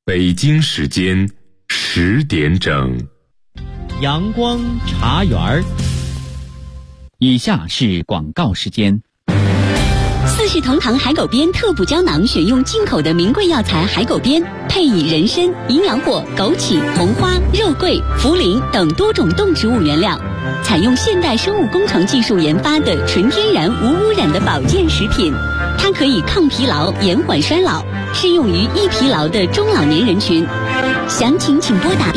北京时间10点整， 阳光茶园儿。以下是广告时间。 四世同堂海狗鞭特补胶囊选用进口的名贵药材海狗鞭，配以人参、营养果、枸杞、红花、肉桂、茯苓等多种动植物原料，采用现代生物工程技术研发的纯天然无污染的保健食品。它可以抗疲劳、延缓衰老，适用于易疲劳的中老年人群。详情请拨打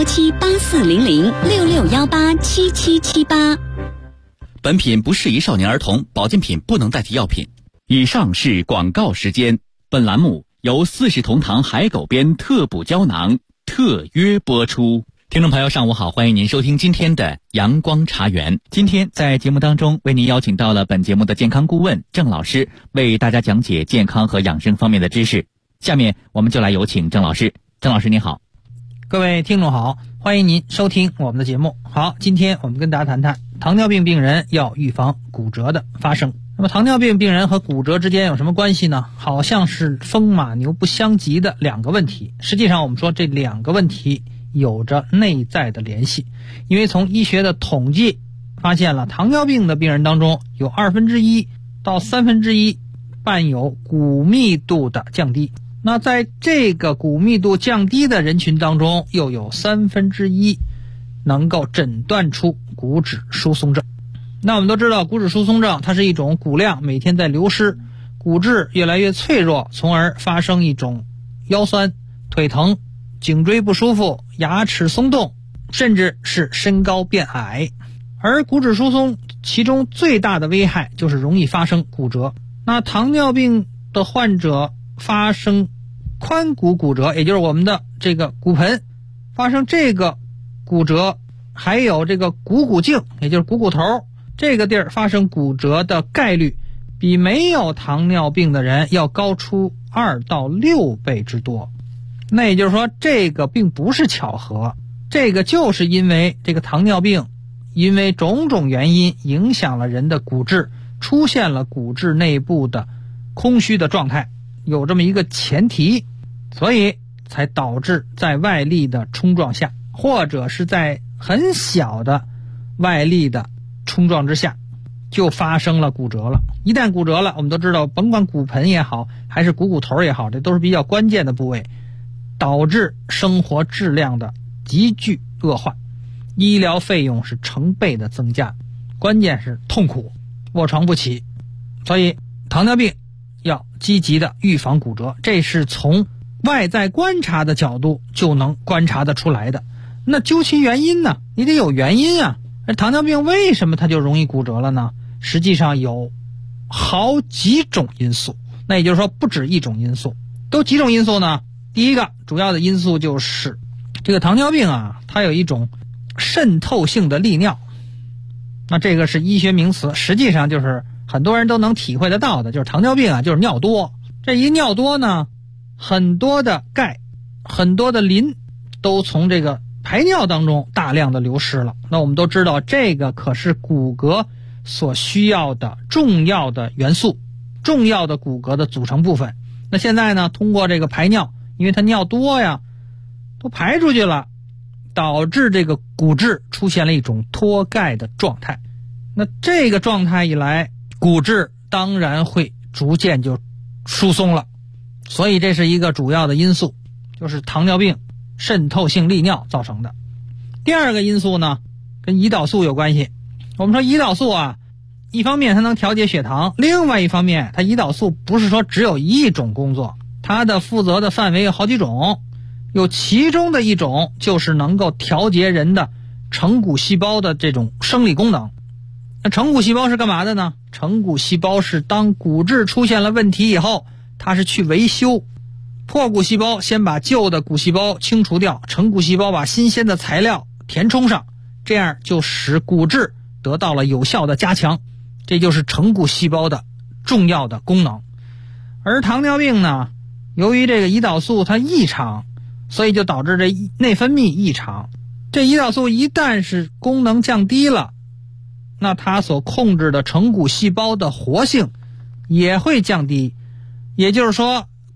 6617840066187778。 本品不适宜少年儿童，保健品不能代替药品。以上是广告时间。本栏目由四世同堂海狗鞭特补胶囊特约播出。听众朋友上午好，欢迎您收听今天的阳光茶园。今天在节目当中为您邀请到了本节目的健康顾问郑老师，为大家讲解健康和养生方面的知识。下面我们就来有请郑老师。郑老师您好。 各位听众好，欢迎您收听我们的节目。好，今天我们跟大家谈谈糖尿病病人要预防骨折的发生。那么糖尿病病人和骨折之间有什么关系呢？好像是风马牛不相及的两个问题。实际上我们说这两个问题有着内在的联系，因为从医学的统计发现了，糖尿病的病人当中有1/2到1/3伴有骨密度的降低。那在这个骨密度降低的人群当中，又有1/3能够诊断出骨质疏松症。那我们都知道，骨质疏松症它是一种骨量每天在流失，骨质越来越脆弱，从而发生一种腰酸、腿疼、颈椎不舒服、牙齿松动，甚至是身高变矮。而骨质疏松其中最大的危害就是容易发生骨折。那糖尿病的患者发生髋骨骨折，也就是我们的这个骨盆发生这个骨折，还有这个股颈，也就是股头这个地儿发生骨折的概率比没有糖尿病的人要高出2到6倍之多。那也就是说，这个并不是巧合，这个就是因为这个糖尿病因为种种原因影响了人的骨质，出现了骨质内部的空虚的状态，有这么一个前提，所以才导致在外力的冲撞下，或者是在很小的外力的冲撞之下，就发生了骨折了。一旦骨折了，我们都知道，甭管骨盆也好，还是股头也好，这都是比较关键的部位，导致生活质量的急剧恶化，医疗费用是成倍的增加，关键是痛苦，卧床不起。所以糖尿病要积极的预防骨折，这是从外在观察的角度就能观察得出来的。那究其原因呢，你得有原因啊。糖尿病为什么它就容易骨折了呢？实际上有好几种因素，那也就是说不止一种因素。都几种因素呢？第一个主要的因素就是这个糖尿病啊，它有一种渗透性的利尿。那这个是医学名词，实际上就是很多人都能体会得到的，就是糖尿病啊就是尿多。这一尿多呢，很多的钙、很多的磷都从这个排尿当中大量的流失了。那我们都知道，这个可是骨骼所需要的重要的元素，重要的骨骼的组成部分。那现在呢，通过这个排尿，因为它尿多呀，都排出去了，导致这个骨质出现了一种脱钙的状态。那这个状态一来，骨质当然会逐渐就疏松了。所以这是一个主要的因素，就是糖尿病渗透性利尿造成的。第二个因素呢，跟胰岛素有关系。我们说胰岛素啊，一方面它能调节血糖，另外一方面它胰岛素不是说只有一种工作，它的负责的范围有好几种，有其中的一种就是能够调节人的成骨细胞的这种生理功能。那成骨细胞是干嘛的呢？成骨细胞是当骨质出现了问题以后，它是去维修。破骨细胞先把旧的骨细胞清除掉，成骨细胞把新鲜的材料填充上，这样就使骨质得到了有效的加强，这就是成骨细胞的重要的功能。而糖尿病呢，由于这个胰岛素它异常，所以就导致这内分泌异常。这胰岛素一旦是功能降低了，那它所控制的成骨细胞的活性也会降低。也就是说，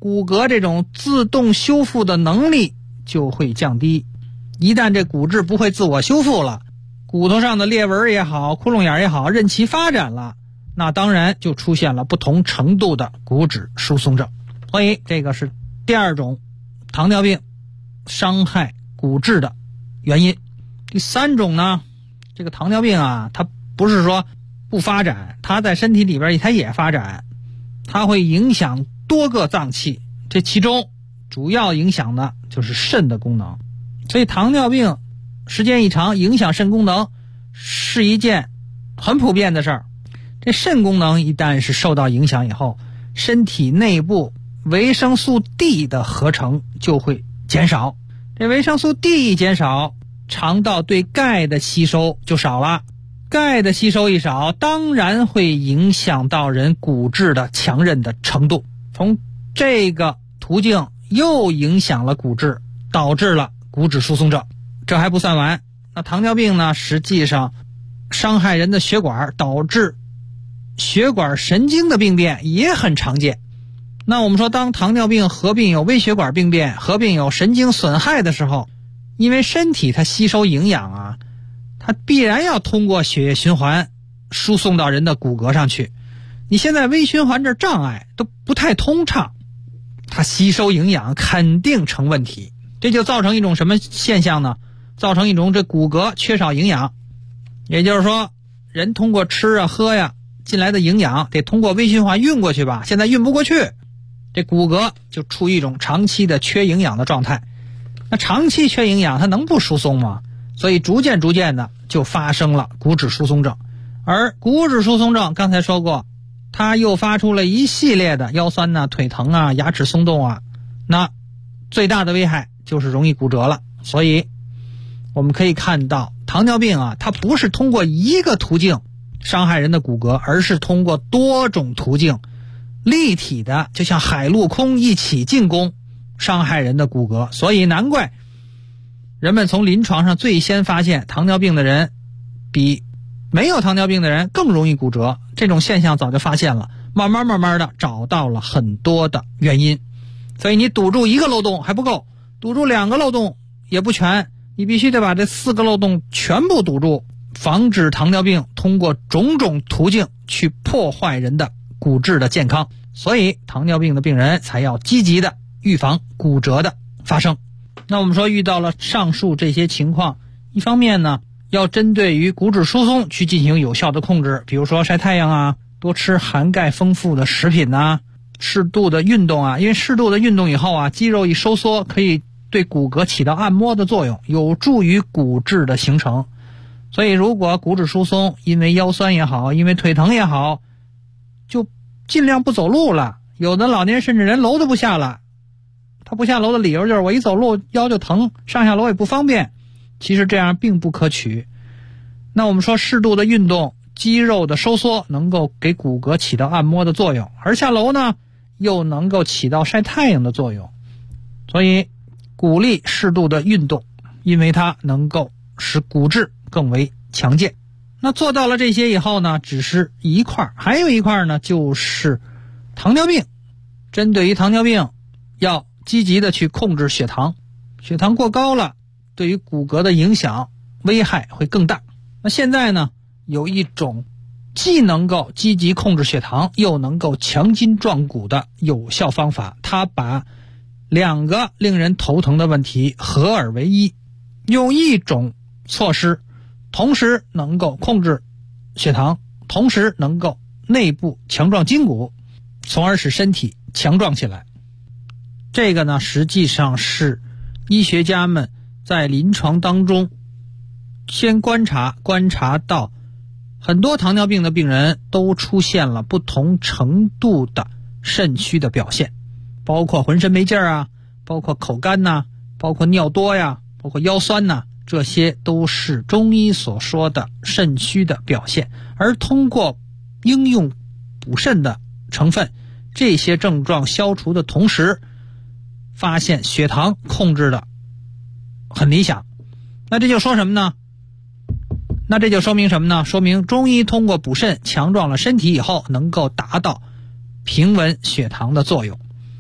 骨骼这种自动修复的能力就会降低。一旦这骨质不会自我修复了，骨头上的裂纹也好，窟窿眼也好，任其发展了，那当然就出现了不同程度的骨质疏松症。所以这个是第二种糖尿病伤害骨质的原因。第三种呢，这个糖尿病啊，它不是说不发展，它在身体里边它也发展，它会影响多个脏器，这其中主要影响的就是肾的功能。所以糖尿病时间一长，影响肾功能是一件很普遍的事儿。这肾功能一旦是受到影响以后，身体内部维生素 D 的合成就会减少。这维生素 D 一减少，肠道对钙的吸收就少了。钙的吸收一少，当然会影响到人骨质的强韧的程度。从这个途径又影响了骨质，导致了骨质疏松症。这还不算完，那糖尿病呢，实际上伤害人的血管，导致血管神经的病变也很常见。那我们说，当糖尿病合并有微血管病变，合并有神经损害的时候，因为身体它吸收营养啊，它必然要通过血液循环输送到人的骨骼上去。你现在微循环这障碍都不太通畅，它吸收营养肯定成问题。这就造成一种什么现象呢？造成一种这骨骼缺少营养。也就是说，人通过吃啊喝呀进来的营养得通过微循环运过去吧，现在运不过去，这骨骼就处于一种长期的缺营养的状态。那长期缺营养，它能不疏松吗？所以逐渐的就发生了骨质疏松症。而骨质疏松症刚才说过，它诱发出了一系列的腰酸啊、腿疼啊、牙齿松动啊，那最大的危害就是容易骨折了。所以我们可以看到，糖尿病啊，它不是通过一个途径伤害人的骨骼，而是通过多种途径立体的，就像海陆空一起进攻伤害人的骨骼。所以难怪人们从临床上最先发现糖尿病的人比没有糖尿病的人更容易骨折，这种现象早就发现了，慢慢的找到了很多的原因。所以你堵住一个漏洞还不够，堵住两个漏洞也不全，你必须得把这4个漏洞全部堵住，防止糖尿病通过种种途径去破坏人的骨质的健康。所以糖尿病的病人才要积极的预防骨折的发生。那我们说，遇到了上述这些情况，一方面呢，要针对于骨质疏松去进行有效的控制，比如说晒太阳啊，多吃含钙丰富的食品啊，适度的运动啊。因为适度的运动以后啊，肌肉一收缩，可以对骨骼起到按摩的作用，有助于骨质的形成。所以如果骨质疏松，因为腰酸也好，因为腿疼也好，就尽量不走路了。有的老年人甚至连楼都不下了，他不下楼的理由就是我一走路腰就疼，上下楼也不方便。其实这样并不可取。那我们说，适度的运动，肌肉的收缩能够给骨骼起到按摩的作用，而下楼呢又能够起到晒太阳的作用。所以鼓励适度的运动，因为它能够使骨质更为强健。那做到了这些以后呢，只是一块，还有一块呢，就是糖尿病。针对于糖尿病，要积极的去控制血糖。血糖过高了，对于骨骼的影响危害会更大。那现在呢，有一种既能够积极控制血糖，又能够强筋壮骨的有效方法，它把两个令人头疼的问题合而为一，用一种措施同时能够控制血糖，同时能够内部强壮筋骨，从而使身体强壮起来。这个呢，实际上是医学家们在临床当中先观察到很多糖尿病的病人都出现了不同程度的肾虚的表现，包括浑身没劲儿啊，包括口干呐，包括尿多呀，包括腰酸呐，这些都是中医所说的肾虚的表现。而通过应用补肾的成分，这些症状消除的同时，发现血糖控制的很理想。那这就说什么呢？那这就说明什么呢？说明中医通过补肾强壮了身体以后，能够达到平稳血糖的作用。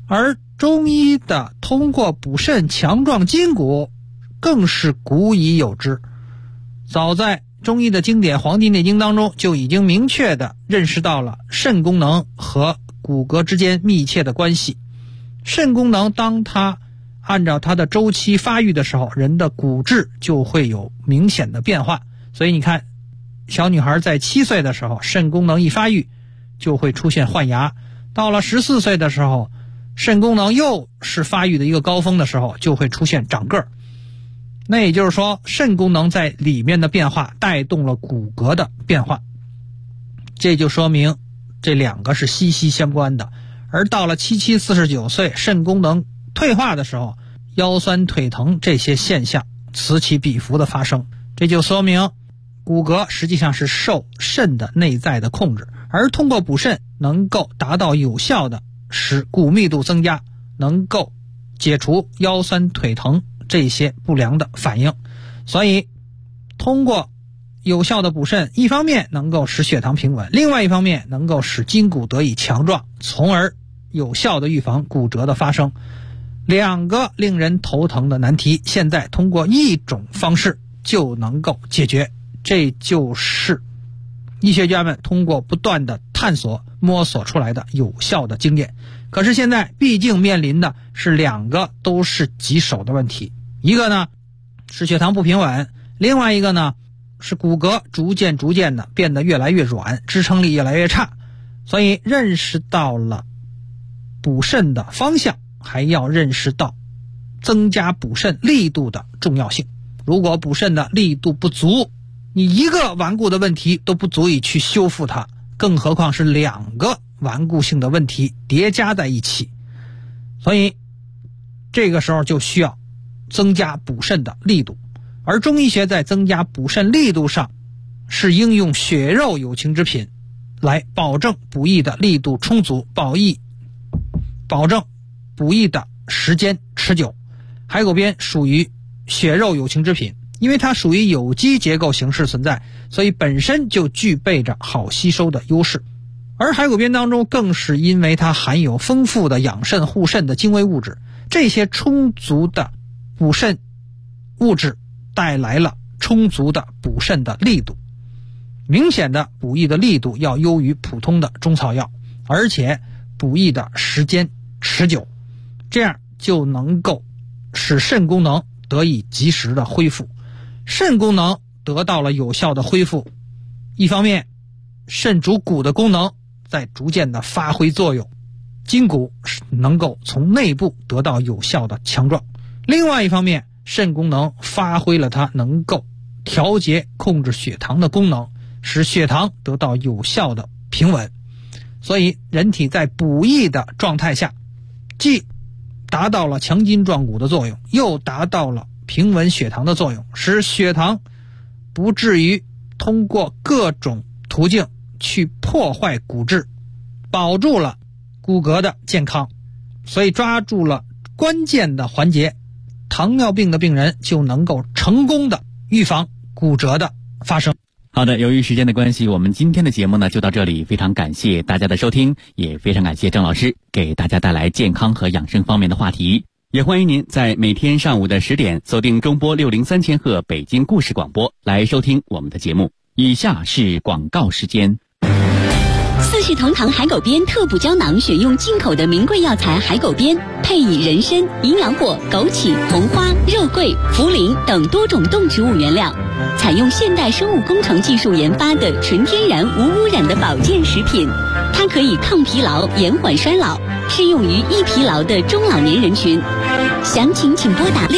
而中医的通过补肾强壮筋骨更是古已有之。早在中医的经典《黄帝内经》当中就已经明确地认识到了肾功能和骨骼之间密切的关系。肾功能当它按照它的周期发育的时候，人的骨质就会有明显的变化。所以你看，小女孩在7岁的时候，肾功能一发育就会出现换牙，到了14岁的时候，肾功能又是发育的一个高峰的时候，就会出现长个儿。那也就是说，肾功能在里面的变化带动了骨骼的变化，这就说明这两个是息息相关的。而到了77、49岁，肾功能退化的时候，腰酸腿疼这些现象此起彼伏的发生，这就说明骨骼实际上是受肾的内在的控制，而通过补肾能够达到有效的使骨密度增加，能够解除腰酸腿疼这些不良的反应。所以通过有效的补肾，一方面能够使血糖平稳，另外一方面能够使筋骨得以强壮，从而有效的预防骨折的发生。两个令人头疼的难题，现在通过一种方式就能够解决，这就是医学家们通过不断的探索摸索出来的有效的经验。可是现在毕竟面临的是两个都是棘手的问题，一个呢是血糖不平稳，另外一个呢是骨骼逐渐的变得越来越软，支撑力越来越差。所以认识到了补肾的方向，还要认识到增加补肾力度的重要性。如果补肾的力度不足，你一个顽固的问题都不足以去修复它，更何况是两个顽固性的问题叠加在一起。所以这个时候就需要增加补肾的力度。而中医学在增加补肾力度上是应用血肉有情之品来保证补益的力度充足，保证补益的时间持久。海狗鞭属于血肉有情之品，因为它属于有机结构形式存在，所以本身就具备着好吸收的优势。而海狗鞭当中更是因为它含有丰富的养肾护肾的精微物质，这些充足的补肾物质带来了充足的补肾的力度，明显的补益的力度要优于普通的中草药，而且补益的时间持久，这样就能够使肾功能得以及时的恢复。肾功能得到了有效的恢复，一方面肾主骨的功能在逐渐的发挥作用，筋骨能够从内部得到有效的强壮；另外一方面，肾功能发挥了它能够调节控制血糖的功能，使血糖得到有效的平稳。所以人体在补益的状态下，既达到了强筋壮骨的作用，又达到了平稳血糖的作用，使血糖不至于通过各种途径去破坏骨质，保住了骨骼的健康。所以抓住了关键的环节，糖尿病的病人就能够成功的预防骨折的发生。 好的，由于时间的关系，我们今天的节目呢就到这里，非常感谢大家的收听，也非常感谢郑老师给大家带来健康和养生方面的话题。也欢迎您在每天上午的10点锁定中波603千赫北京故事广播来收听我们的节目。以下是广告时间。 四世同堂海狗鞭特补胶囊选用进口的名贵药材海狗鞭，配以人参、营养果、枸杞、红花、肉桂、茯苓等多种动植物原料，采用现代生物工程技术研发的纯天然无污染的保健食品。它可以抗疲劳、延缓衰老，适用于易疲劳的中老年人群。详情请拨打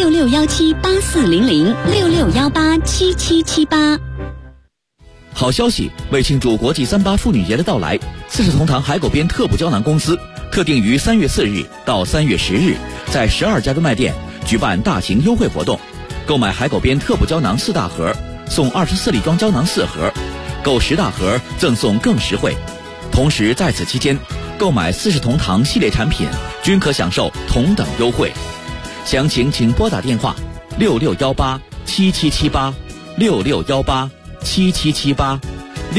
6617840066187778。 好消息！为庆祝国际3·8妇女节的到来，四世同堂海狗鞭特补胶囊公司特定于3月4日到3月10日，在12家专卖店举办大型优惠活动。购买海狗鞭特补胶囊4大盒，送24粒装胶囊4盒，购10大盒赠送更实惠。同时在此期间，购买四世同堂系列产品均可享受同等优惠。详情请拨打电话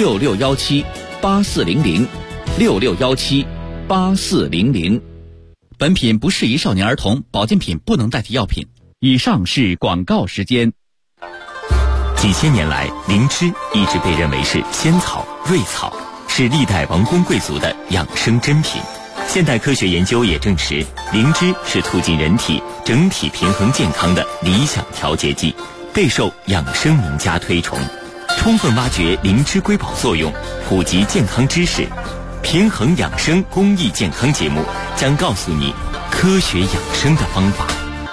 66187778661877786617840066178400。 本品不适宜少年儿童，保健品不能代替药品。以上是广告时间。 几千年来，灵芝一直被认为是仙草、瑞草，是历代王公贵族的养生珍品。现代科学研究也证实，灵芝是促进人体整体平衡健康的理想调节剂，备受养生名家推崇。充分挖掘灵芝瑰宝作用，普及健康知识，平衡养生公益健康节目将告诉你科学养生的方法。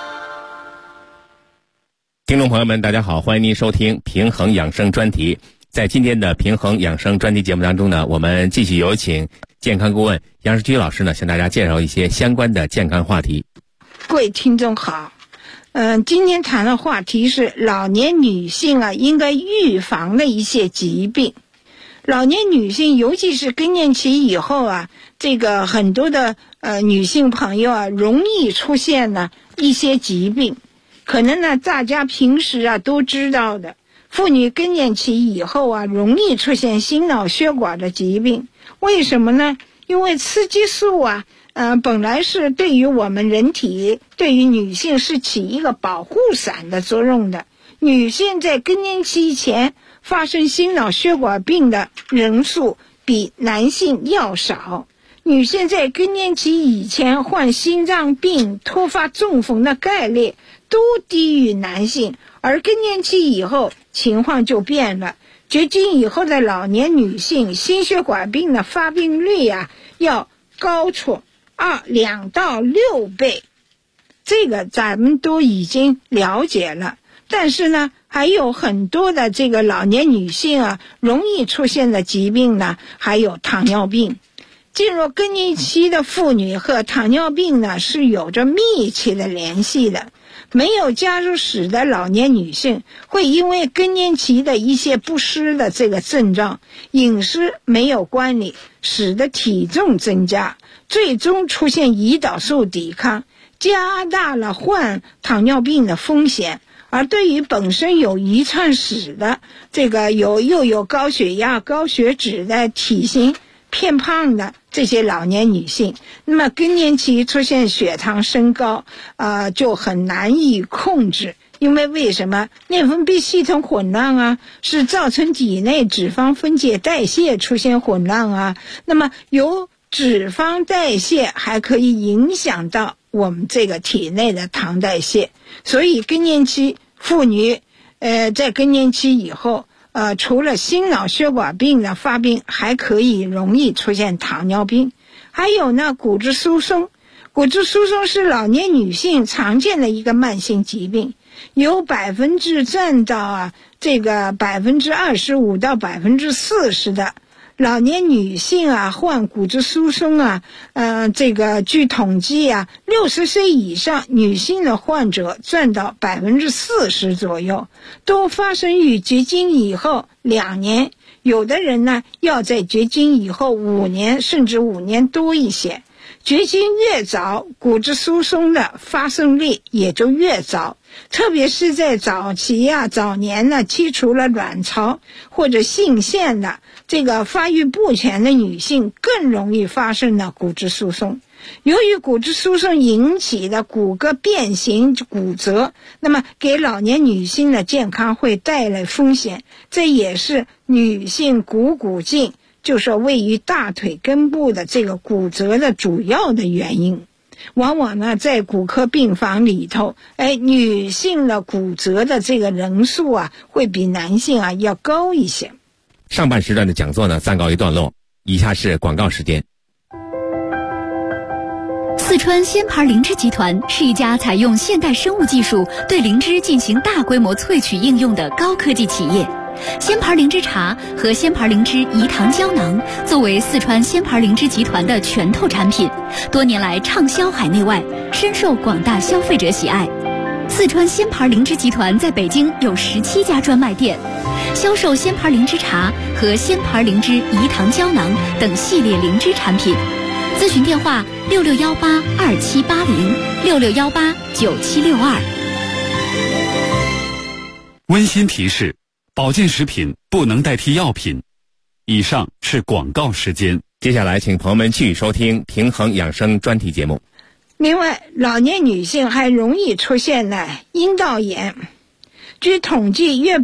听众朋友们，大家好，欢迎您收听平衡养生专题。在今天的平衡养生专题节目当中呢，我们继续有请健康顾问杨世居老师呢，向大家介绍一些相关的健康话题。 各位听众好，今天谈的话题是老年女性啊应该预防的一些疾病。老年女性尤其是更年期以后啊，这个很多的女性朋友啊容易出现呢一些疾病。可能呢大家平时啊都知道的，妇女更年期以后啊容易出现心脑血管的疾病。为什么呢？因为雌激素啊本来是对于我们人体，对于女性是起一个保护伞的作用的。女性在更年期前发生心脑血管病的人数比男性要少。女性在更年期以前患心脏病、突发中风的概率都低于男性，而更年期以后情况就变了。绝经以后的老年女性心血管病的发病率啊要高出2到6倍，这个咱们都已经了解了。但是呢还有很多的这个老年女性啊容易出现的疾病呢，还有糖尿病。进入更年期的妇女和糖尿病呢是有着密切的联系的。没有家族史的老年女性会因为更年期的一些不适的这个症状，饮食没有管理，使得体重增加，最终出现胰岛素抵抗，加大了患糖尿病的风险。而对于本身有遗传史的这个又有高血压、高血脂的体型偏胖的这些老年女性，那么更年期出现血糖升高就很难以控制。因为什么？内分泌系统混乱啊，是造成体内脂肪分解代谢出现混乱啊。那么由脂肪代谢还可以影响到我们这个体内的糖代谢。所以更年期妇女在更年期以后除了心脑血管病的发病，还可以容易出现糖尿病。还有呢骨质疏松。骨质疏松是老年女性常见的一个慢性疾病，有占到这个25%到40%的老年女性啊患骨质疏松这个据统计60岁以上女性的患者占到40%左右，都发生于绝经以后2年，有的人呢要在绝经以后5年甚至5年多一些。绝经越早，骨质疏松的发生率也就越早，特别是在早期早年呢剔除了卵巢或者性腺的这个发育不全的女性更容易发生的骨质疏松。由于骨质疏松引起的骨骼变形骨折，那么给老年女性的健康会带来风险，这也是女性股颈，就是位于大腿根部的这个骨折的主要的原因。往往呢在骨科病房里头女性的骨折的这个人数会比男性要高一些。 上半时段的讲座呢暂告一段落，以下是广告时间。 四川仙牌灵芝集团是一家采用现代生物技术对灵芝进行大规模萃取应用的高科技企业。仙牌灵芝茶和仙牌灵芝饴糖胶囊作为四川仙牌灵芝集团的拳头产品，多年来畅销海内外，深受广大消费者喜爱。四川仙牌灵芝集团在北京有17家专卖店，销售仙牌灵芝茶和仙牌灵芝饴糖胶囊等系列灵芝产品。咨询电话66182780，66189762。 温馨提示：保健食品不能代替药品。以上是广告时间。 接下来请朋友们继续收听平衡养生专题节目。 另外，老年女性还容易出现呢阴道炎。据统计，约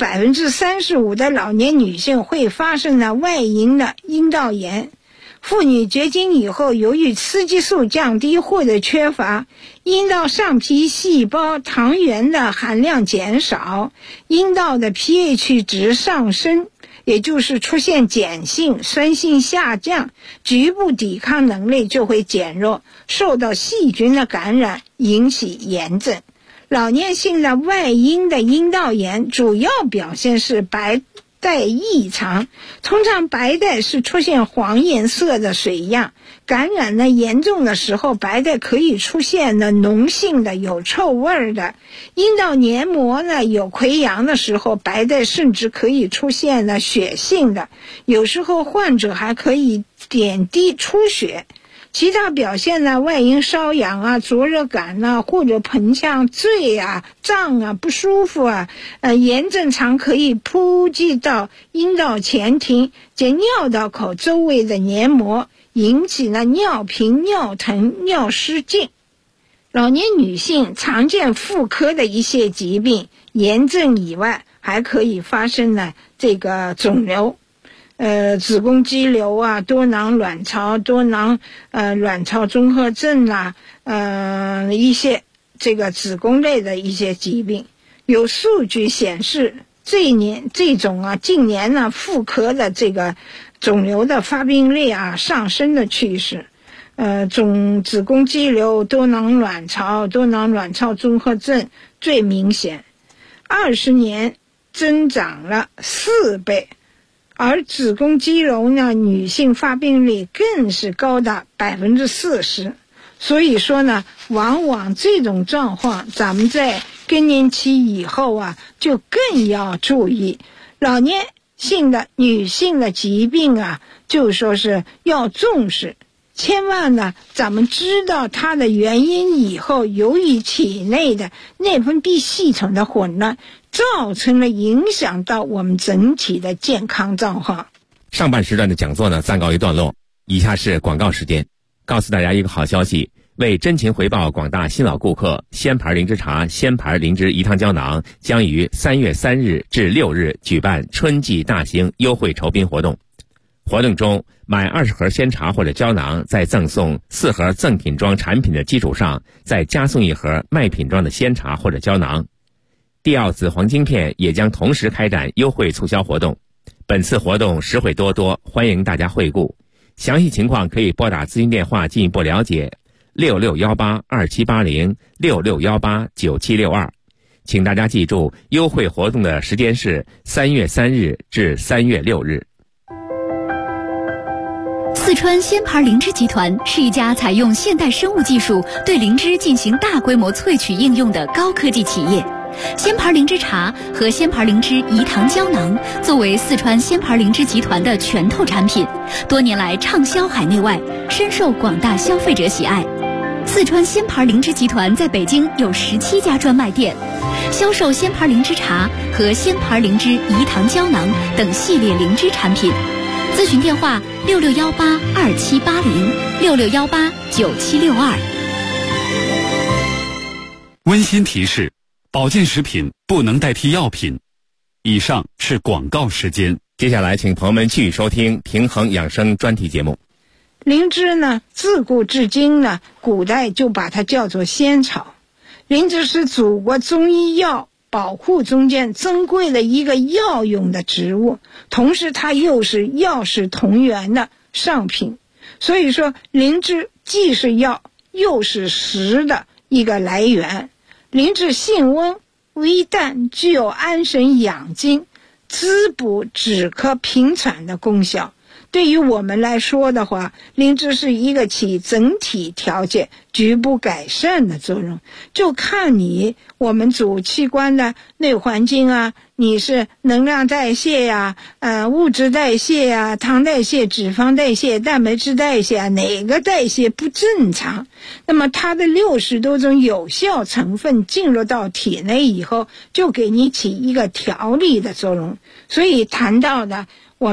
35%的老年女性会发生了外阴的阴道炎。妇女绝经以后，由于雌激素降低或者缺乏，阴道上皮细胞糖原的含量减少，阴道的 pH 值上升，也就是出现碱性、酸性下降，局部抵抗能力就会减弱，受到细菌的感染，引起炎症。老年性的外阴的阴道炎主要表现是白带异常，通常白带是出现黄颜色的水样，感染呢严重的时候，白带可以出现呢脓性的有臭味的，阴道黏膜呢有溃疡的时候，白带甚至可以出现了血性的，有时候患者还可以点滴出血。其他表现呢，外阴瘙痒啊、灼热感啊，或者盆腔坠啊、胀啊、不舒服啊，炎症常可以扑及到阴道前庭及尿道口周围的黏膜，引起了尿频、尿疼、尿失禁。老年女性常见妇科的一些疾病，炎症以外，还可以发生呢这个肿瘤。子宫肌瘤啊，多囊卵巢卵巢综合症啦，一些这个子宫类的一些疾病，有数据显示，近年呢妇科的这个肿瘤的发病率啊上升的趋势。子宫肌瘤、多囊卵巢综合症最明显，20年增长了4倍。而子宫肌瘤呢，女性发病率更是高达40%。所以说呢，往往这种状况，咱们在更年期以后啊，就更要注意。老年性的女性的疾病啊，就说是要重视。千万呢，咱们知道它的原因以后，由于体内的内分泌系统的混乱，造成了影响到我们整体的健康状况。 上半时段的讲座呢暂告一段落，以下是广告时间。告诉大家一个好消息，为真情回报广大新老顾客，仙牌灵芝茶、仙牌灵芝饴糖胶囊将于3月3日至6日举办春季大型优惠酬宾活动。活动中，买20盒鲜茶或者胶囊，在赠送4盒赠品装产品的基础上，再加送1盒卖品装的鲜茶或者胶囊。帝奥紫黄晶片也将同时开展优惠促销活动。本次活动实惠多多，欢迎大家惠顾。详细情况可以拨打咨询电话进一步了解，66182780 66189762。请大家记住，优惠活动的时间是3月3日至3月6日。 四川仙牌灵芝集团是一家采用现代生物技术对灵芝进行大规模萃取应用的高科技企业。仙牌灵芝茶和仙牌灵芝饴糖胶囊作为四川仙牌灵芝集团的拳头产品，多年来畅销海内外，深受广大消费者喜爱。四川仙牌灵芝集团在北京有17家专卖店，销售仙牌灵芝茶和仙牌灵芝饴糖胶囊等系列灵芝产品。咨询电话66182780 66189762。 温馨提示：保健食品不能代替药品。以上是广告时间。 接下来请朋友们继续收听平衡养生专题节目。 灵芝呢，自古至今呢，古代就把它叫做仙草。灵芝是祖国中医药保护中间珍贵的一个药用的植物，同时它又是药食同源的上品。所以说，灵芝既是药又是食的一个来源。灵芝性温微淡，具有安神养精、滋补止咳平喘的功效。对于我们来说的话，灵芝是一个起整体调节、局部改善的作用，就看我们主器官的内环境啊，你是能量代谢呀、物质代谢呀、糖代谢、脂肪代谢、蛋白质代谢啊，哪个代谢不正常，那么它的60多种有效成分进入到体内以后，就给你起一个调理的作用。所以谈到的我们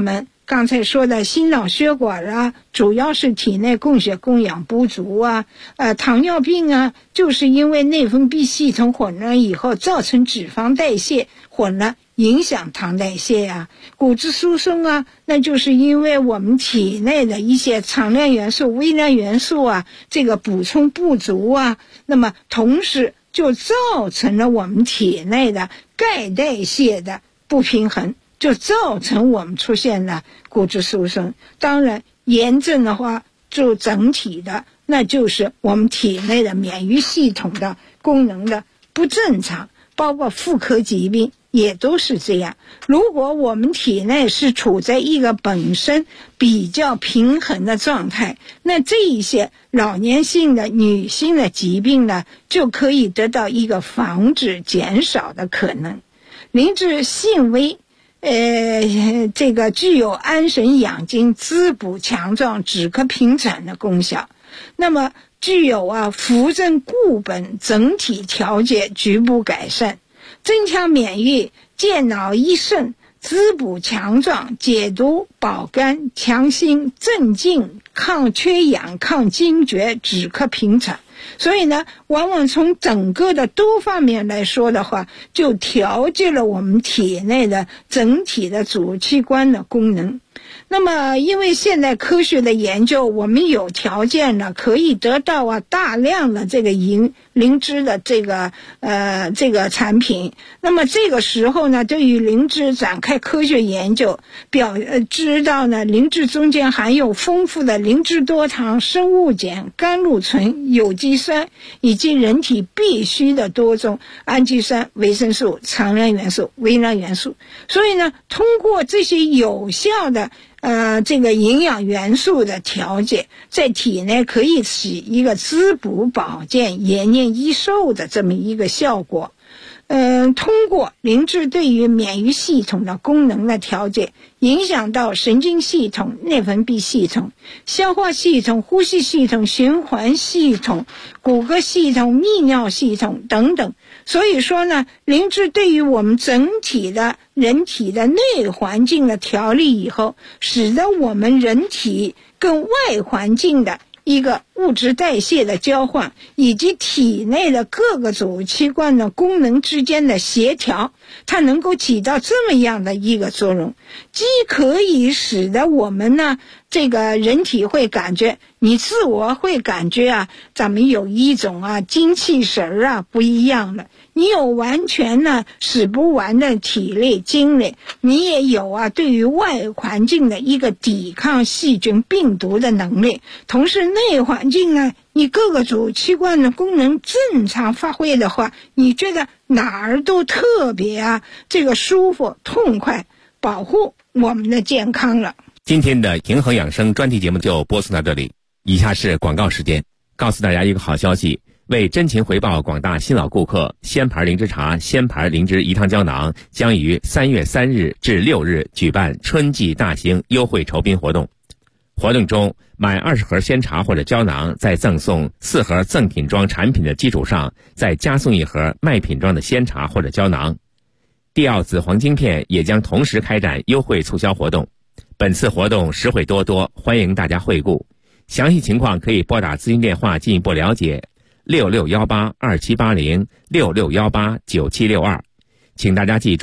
刚才说的心脑血管啊，主要是体内供血供氧不足啊，糖尿病啊，就是因为内分泌系统混乱以后造成脂肪代谢混乱，影响糖代谢啊。骨质疏松啊，那就是因为我们体内的一些常量元素、微量元素啊，这个补充不足啊，那么同时就造成了我们体内的钙代谢的不平衡，就造成我们出现了骨质疏松。当然炎症的话，就整体的那就是我们体内的免疫系统的功能的不正常，包括妇科疾病也都是这样。如果我们体内是处在一个本身比较平衡的状态，那这一些老年性的女性的疾病呢，就可以得到一个防止减少的可能。灵芝性微这个具有安神养精、滋补强壮、止咳平喘的功效，那么具有扶正固本、整体调节、局部改善、增强免疫、健脑益肾、滋补强壮、解毒保肝、强心镇静、抗缺氧、抗惊厥、止咳平喘。所以呢，往往从整个的多方面来说的话，就调节了我们体内的整体的主器官的功能。那么因为现代科学的研究，我们有条件呢，可以得到大量的这个灵芝的这个产品。那么这个时候呢，对于灵芝展开科学研究，知道呢，灵芝中间含有丰富的灵芝多糖、生物碱、甘露醇、有机酸以及人体必需的多种氨基酸、维生素、常量元素、微量元素。所以呢，通过这些有效的这个营养元素的调节，在体内可以起一个滋补保健、延年益寿的这么一个效果。通过灵芝对于免疫系统的功能的调节，影响到神经系统、内分泌系统、消化系统、呼吸系统、循环系统、骨骼系统、泌尿系统等等。所以说呢，灵芝对于我们整体的人体的内环境的调理以后，使得我们人体跟外环境的一个物质代谢的交换，以及体内的各个主器官的功能之间的协调，它能够起到这么样的一个作用，既可以使得我们呢这个人体会感觉，你自我会感觉咱们有一种精气神不一样了，你有完全呢使不完的体力精力，你也有对于外环境的一个抵抗细菌病毒的能力，同时内环境呢你各个主器官的功能正常发挥的话，你觉得哪儿都特别这个舒服痛快，保护我们的健康了。 今天的平衡养生专题节目就播送到这里，以下是广告时间。告诉大家一个好消息，为真情回报广大新老顾客，仙牌灵芝茶、仙牌灵芝饴汤胶囊将于3月3日至6日举办春季大型优惠酬宾活动。活动中，买20盒鲜茶或者胶囊，在赠送4盒赠品装产品的基础上，再加送1盒卖品装的鲜茶或者胶囊。帝奥紫黄晶片也将同时开展优惠促销活动。本次活动实惠多多，欢迎大家惠顾。详细情况可以拨打咨询电话进一步了解，66182780，66189762。请大家记住。